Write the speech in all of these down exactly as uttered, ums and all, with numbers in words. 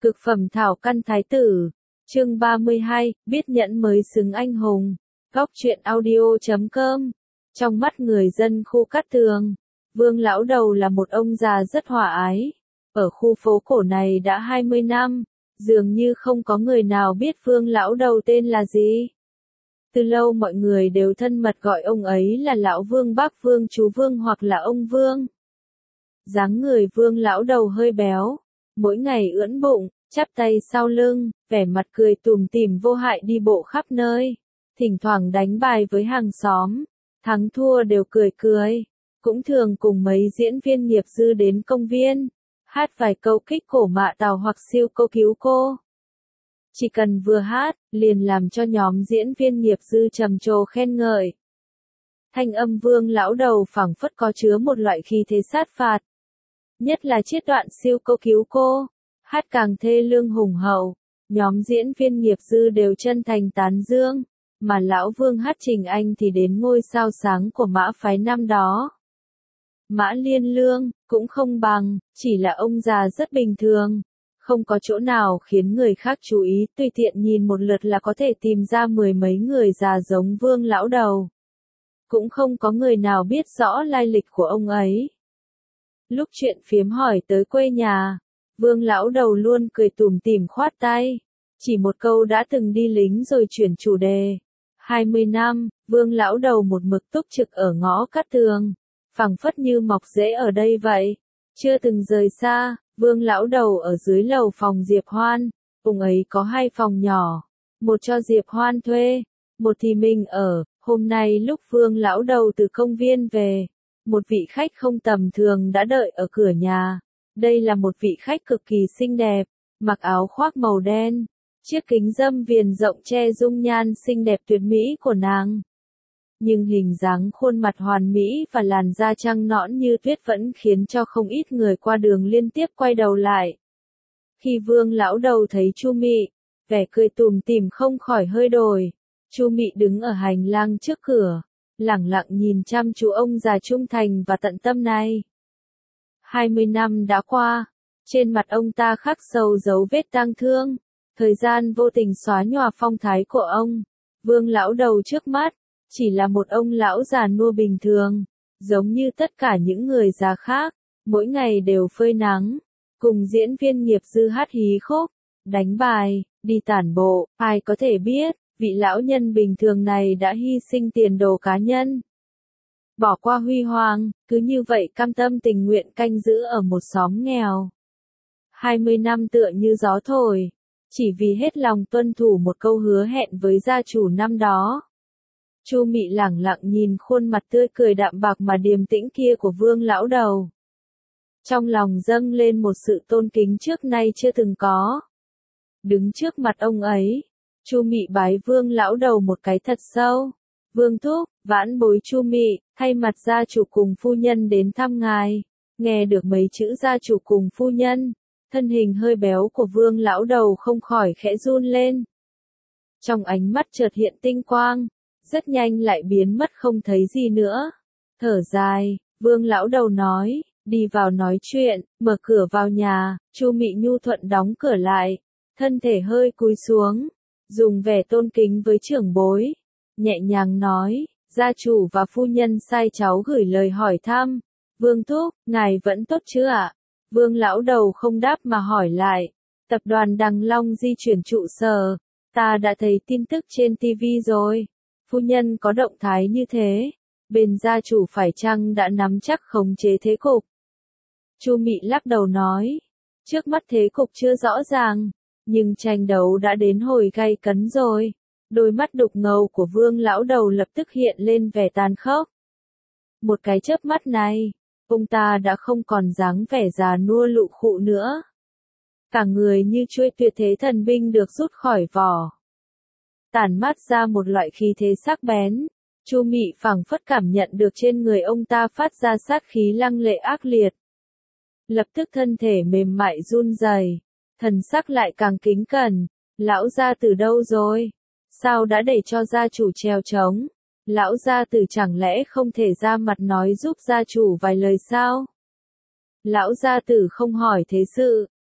Cực phẩm thảo căn thái tử. Chương ba mươi hai, biết nhẫn mới xứng anh hùng. Góc truyện audio chấm com. Trong mắt người dân khu Cát Tường, Vương lão đầu là một ông già rất hòa ái. Ở khu phố cổ này đã hai mươi năm, dường như không có người nào biết Vương lão đầu tên là gì. Từ lâu mọi người đều thân mật gọi ông ấy là lão Vương, bác Vương, chú Vương hoặc là ông Vương. Dáng người Vương lão đầu hơi béo, mỗi ngày ưỡn bụng, chắp tay sau lưng, vẻ mặt cười tủm tỉm vô hại đi bộ khắp nơi, thỉnh thoảng đánh bài với hàng xóm, thắng thua đều cười cười, cũng thường cùng mấy diễn viên nghiệp dư đến công viên, hát vài câu kích cổ mạ tào hoặc siêu câu cứu cô. Chỉ cần vừa hát, liền làm cho nhóm diễn viên nghiệp dư trầm trồ khen ngợi. Thanh âm Vương lão đầu phảng phất có chứa một loại khí thế sát phạt. Nhất là chiết đoạn siêu câu cứu cô, hát càng thê lương hùng hậu, nhóm diễn viên nghiệp dư đều chân thành tán dương, mà lão Vương hát Trình Anh thì đến ngôi sao sáng của Mã phái năm đó. Mã Liên Lương, cũng không bằng, chỉ là ông già rất bình thường, không có chỗ nào khiến người khác chú ý, tùy tiện nhìn một lượt là có thể tìm ra mười mấy người già giống Vương lão đầu. Cũng không có người nào biết rõ lai lịch của ông ấy. Lúc chuyện phiếm hỏi tới quê nhà, Vương lão đầu luôn cười tủm tỉm khoát tay, chỉ một câu đã từng đi lính rồi chuyển chủ đề. hai mươi năm, Vương lão đầu một mực túc trực ở ngõ Cát Tường, phảng phất như mọc rễ ở đây vậy, chưa từng rời xa. Vương lão đầu ở dưới lầu phòng Diệp Hoan, ông ấy có hai phòng nhỏ, một cho Diệp Hoan thuê, một thì mình ở. Hôm nay lúc Vương lão đầu từ công viên về, một vị khách không tầm thường đã đợi ở cửa nhà. Đây là một vị khách cực kỳ xinh đẹp, mặc áo khoác màu đen, chiếc kính râm viền rộng che dung nhan xinh đẹp tuyệt mỹ của nàng. Nhưng hình dáng khuôn mặt hoàn mỹ và làn da trắng nõn như tuyết vẫn khiến cho không ít người qua đường liên tiếp quay đầu lại. Khi Vương lão đầu thấy Chu Mị, vẻ cười tủm tỉm không khỏi hơi đổi. Chu Mị đứng ở hành lang trước cửa, lẳng lặng nhìn chăm chú ông già trung thành và tận tâm này. hai mươi năm đã qua, trên mặt ông ta khắc sâu dấu vết tang thương, thời gian vô tình xóa nhòa phong thái của ông. Vương lão đầu trước mắt, chỉ là một ông lão già nua bình thường, giống như tất cả những người già khác, mỗi ngày đều phơi nắng, cùng diễn viên nghiệp dư hát hí khúc, đánh bài, đi tản bộ. Ai có thể biết, vị lão nhân bình thường này đã hy sinh tiền đồ cá nhân, bỏ qua huy hoàng, cứ như vậy cam tâm tình nguyện canh giữ ở một xóm nghèo. hai mươi năm tựa như gió thổi, chỉ vì hết lòng tuân thủ một câu hứa hẹn với gia chủ năm đó. Chu Mị lẳng lặng nhìn khuôn mặt tươi cười đạm bạc mà điềm tĩnh kia của Vương lão đầu. Trong lòng dâng lên một sự tôn kính trước nay chưa từng có. Đứng trước mặt ông ấy, Chu Mị bái Vương lão đầu một cái thật sâu. Vương thúc, vãn bối Chu Mị, thay mặt gia chủ cùng phu nhân đến thăm ngài. Nghe được mấy chữ gia chủ cùng phu nhân, thân hình hơi béo của Vương lão đầu không khỏi khẽ run lên. Trong ánh mắt chợt hiện tinh quang, rất nhanh lại biến mất không thấy gì nữa. Thở dài, Vương lão đầu nói, đi vào nói chuyện, mở cửa vào nhà. Chu Mị nhu thuận đóng cửa lại, thân thể hơi cúi xuống, dùng vẻ tôn kính với trưởng bối, nhẹ nhàng nói, gia chủ và phu nhân sai cháu gửi lời hỏi thăm. Vương thúc, ngài vẫn tốt chứ ạ? Vương lão đầu không đáp mà hỏi lại, tập đoàn Đằng Long di chuyển trụ sở, ta đã thấy tin tức trên ti vi rồi. Phu nhân có động thái như thế, bên gia chủ phải chăng đã nắm chắc khống chế thế cục? Chu Mị lắc đầu nói, trước mắt thế cục chưa rõ ràng, nhưng tranh đấu đã đến hồi gay cấn rồi. Đôi mắt đục ngầu của Vương lão đầu lập tức hiện lên vẻ tàn khốc. Một cái chớp mắt này, ông ta đã không còn dáng vẻ già nua lụ khụ nữa. Cả người như chuôi tuyệt thế thần binh được rút khỏi vỏ, tản mát ra một loại khí thế sắc bén. Chu Mị phảng phất cảm nhận được trên người ông ta phát ra sát khí lăng lệ ác liệt. Lập tức thân thể mềm mại run rẩy, thần sắc lại càng kính cẩn. Lão gia tử đâu rồi? Sao đã để cho gia chủ trèo trống? Lão gia tử chẳng lẽ không thể ra mặt nói giúp gia chủ vài lời sao? Lão gia tử không hỏi thế sự,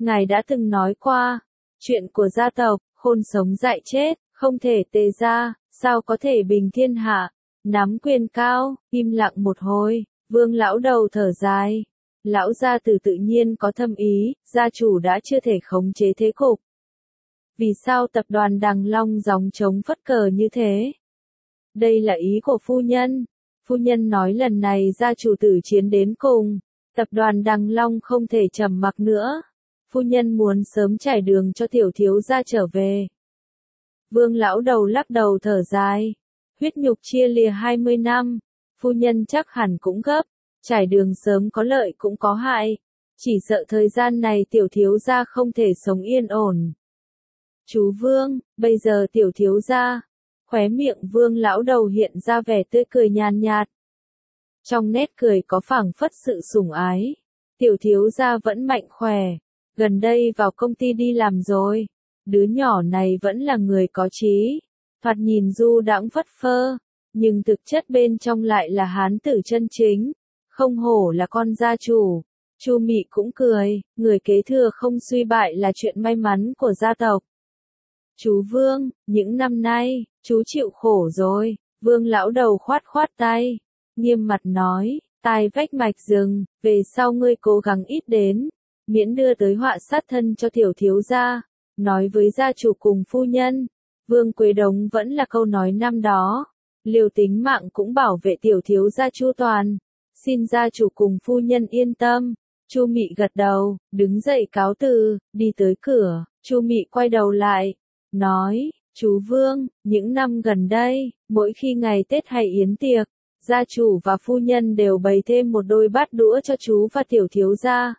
ngài đã từng nói qua, chuyện của gia tộc, khôn sống dại chết, không thể tề ra, sao có thể bình thiên hạ, nắm quyền cao, im lặng một hồi, Vương lão đầu thở dài. Lão gia tử tự nhiên có thâm ý, gia chủ đã chưa thể khống chế thế cục. Vì sao tập đoàn Đằng Long gióng trống phất cờ như thế? Đây là ý của phu nhân. Phu nhân nói lần này gia chủ tử chiến đến cùng, tập đoàn Đằng Long không thể trầm mặc nữa. Phu nhân muốn sớm trải đường cho tiểu thiếu gia trở về. Vương lão đầu lắc đầu thở dài. Huyết nhục chia lìa hai mươi năm, phu nhân chắc hẳn cũng gấp. Trải đường sớm có lợi cũng có hại. Chỉ sợ thời gian này tiểu thiếu gia không thể sống yên ổn. Chú Vương, bây giờ tiểu thiếu gia. Khóe miệng Vương lão đầu hiện ra vẻ tươi cười nhàn nhạt. Trong nét cười có phảng phất sự sủng ái. Tiểu thiếu gia vẫn mạnh khỏe. Gần đây vào công ty đi làm rồi. Đứa nhỏ này vẫn là người có trí. Thoạt nhìn du đãng phất phơ. Nhưng thực chất bên trong lại là hán tử chân chính. Không hổ là con gia chủ. Chu Mị cũng cười, người kế thừa không suy bại là chuyện may mắn của gia tộc. Chú Vương, những năm nay, chú chịu khổ rồi. Vương lão đầu khoát khoát tay, nghiêm mặt nói, tai vách mạch rừng, về sau ngươi cố gắng ít đến, miễn đưa tới họa sát thân cho tiểu thiếu gia. Nói với gia chủ cùng phu nhân, Vương Quế Đống vẫn là câu nói năm đó, liều tính mạng cũng bảo vệ tiểu thiếu gia chu toàn. Xin gia chủ cùng phu nhân yên tâm. Chu Mị gật đầu, đứng dậy cáo từ, đi tới cửa. Chu Mị quay đầu lại, nói, chú Vương, những năm gần đây, mỗi khi ngày Tết hay yến tiệc, gia chủ và phu nhân đều bày thêm một đôi bát đũa cho chú và tiểu thiếu gia.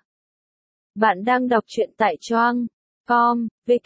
Bạn đang đọc truyện tại choang com,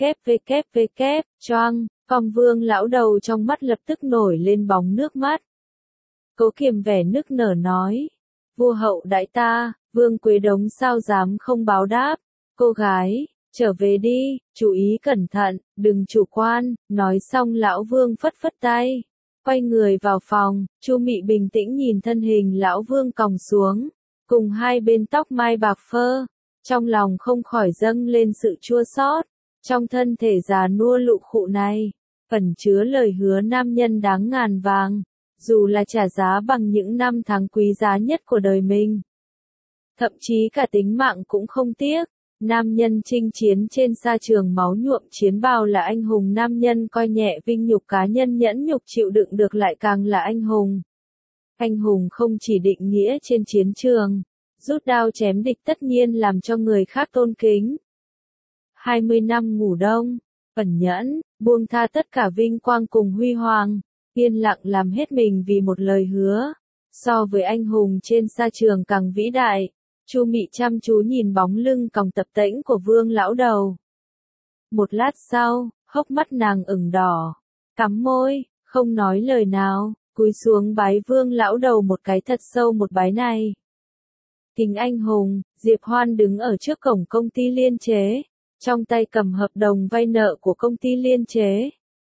www, choang com. Vương lão đầu trong mắt lập tức nổi lên bóng nước mắt. Cố kiềm vẻ nức nở nói, vua hậu đãi ta, Vương Quế Đống sao dám không báo đáp. Cô gái, trở về đi, chú ý cẩn thận, đừng chủ quan. Nói xong lão Vương phất phất tay, quay người vào phòng. Chu Mị bình tĩnh nhìn thân hình lão Vương còng xuống, cùng hai bên tóc mai bạc phơ, trong lòng không khỏi dâng lên sự chua xót. Trong thân thể già nua lụ khụ này, ẩn chứa lời hứa nam nhân đáng ngàn vàng, dù là trả giá bằng những năm tháng quý giá nhất của đời mình. Thậm chí cả tính mạng cũng không tiếc. Nam nhân chinh chiến trên sa trường máu nhuộm chiến bào là anh hùng, nam nhân coi nhẹ vinh nhục cá nhân nhẫn nhục chịu đựng được lại càng là anh hùng. Anh hùng không chỉ định nghĩa trên chiến trường, rút đao chém địch tất nhiên làm cho người khác tôn kính. hai mươi năm ngủ đông, ẩn nhẫn, buông tha tất cả vinh quang cùng huy hoàng, yên lặng làm hết mình vì một lời hứa. So với anh hùng trên sa trường càng vĩ đại. Chu Mị chăm chú nhìn bóng lưng còng tập tễnh của Vương lão đầu. Một lát sau, hốc mắt nàng ửng đỏ, cắm môi, không nói lời nào, cúi xuống bái Vương lão đầu một cái thật sâu. Một bái này. Kính anh hùng, Diệp Hoan đứng ở trước cổng công ty Liên Chế, trong tay cầm hợp đồng vay nợ của công ty Liên Chế.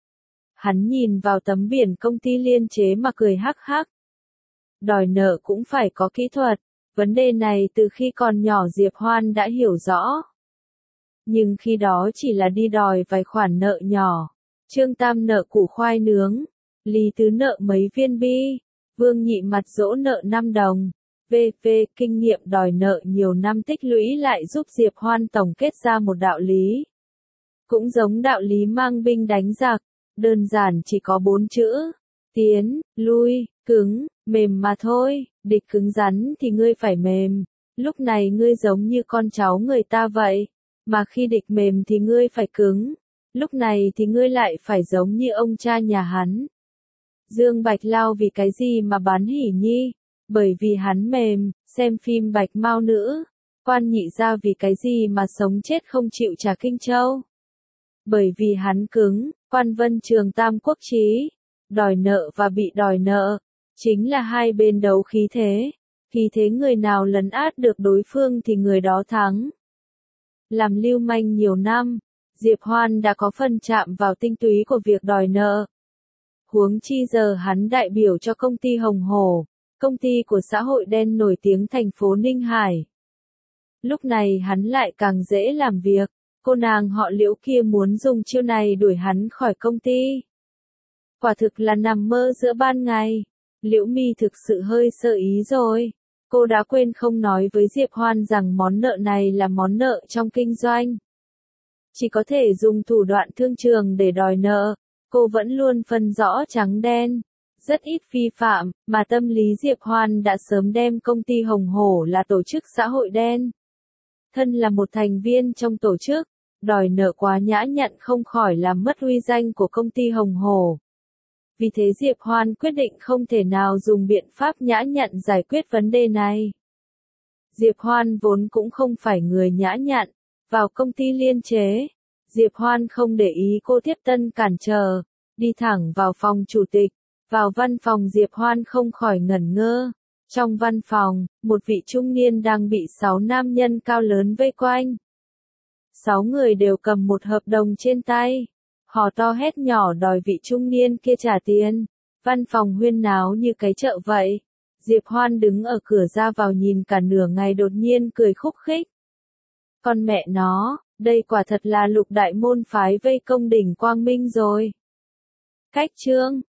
Hắn nhìn vào tấm biển công ty Liên Chế mà cười hắc hắc. Đòi nợ cũng phải có kỹ thuật. Vấn đề này từ khi còn nhỏ Diệp Hoan đã hiểu rõ. Nhưng khi đó chỉ là đi đòi vài khoản nợ nhỏ. Trương Tam nợ củ khoai nướng. Lý Tứ nợ mấy viên bi. Vương Nhị mặt dỗ nợ năm đồng. vê vê kinh nghiệm đòi nợ nhiều năm tích lũy lại giúp Diệp Hoan tổng kết ra một đạo lý. Cũng giống đạo lý mang binh đánh giặc. Đơn giản chỉ có bốn chữ. Tiến, lui, cứng, mềm mà thôi. Địch cứng rắn thì ngươi phải mềm. Lúc này ngươi giống như con cháu người ta vậy. Mà khi địch mềm thì ngươi phải cứng. Lúc này thì ngươi lại phải giống như ông cha nhà hắn. Dương Bạch Lao vì cái gì mà bán Hỉ Nhi? Bởi vì hắn mềm. Xem phim Bạch Mao Nữ. Quan Nhị Gia vì cái gì mà sống chết không chịu trả Kinh Châu? Bởi vì hắn cứng. Quan Vân Trường Tam Quốc Chí. Đòi nợ và bị đòi nợ. Chính là hai bên đấu khí thế. Khí thế người nào lấn át được đối phương thì người đó thắng. Làm lưu manh nhiều năm, Diệp Hoan đã có phần chạm vào tinh túy của việc đòi nợ. Huống chi giờ hắn đại biểu cho công ty Hồng Hổ, công ty của xã hội đen nổi tiếng thành phố Ninh Hải. Lúc này hắn lại càng dễ làm việc, cô nàng họ Liễu kia muốn dùng chiêu này đuổi hắn khỏi công ty. Quả thực là nằm mơ giữa ban ngày. Liễu Mi thực sự hơi sơ ý rồi. Cô đã quên không nói với Diệp Hoan rằng món nợ này là món nợ trong kinh doanh. Chỉ có thể dùng thủ đoạn thương trường để đòi nợ, cô vẫn luôn phân rõ trắng đen. Rất ít vi phạm, mà tâm lý Diệp Hoan đã sớm đem công ty Hồng Hổ là tổ chức xã hội đen. Thân là một thành viên trong tổ chức, đòi nợ quá nhã nhặn không khỏi làm mất uy danh của công ty Hồng Hổ. Vì thế Diệp Hoan quyết định không thể nào dùng biện pháp nhã nhặn giải quyết vấn đề này. Diệp Hoan vốn cũng không phải người nhã nhặn, vào công ty liên chế. Diệp Hoan không để ý cô tiếp tân cản trở, đi thẳng vào phòng chủ tịch. Vào văn phòng Diệp Hoan không khỏi ngẩn ngơ. Trong văn phòng, một vị trung niên đang bị sáu nam nhân cao lớn vây quanh. Sáu người đều cầm một hợp đồng trên tay. Họ to hét nhỏ đòi vị trung niên kia trả tiền. Văn phòng huyên náo như cái chợ vậy. Diệp Hoan đứng ở cửa ra vào nhìn cả nửa ngày đột nhiên cười khúc khích. Con mẹ nó, đây quả thật là lục đại môn phái vây công đỉnh Quang Minh rồi. Cách chương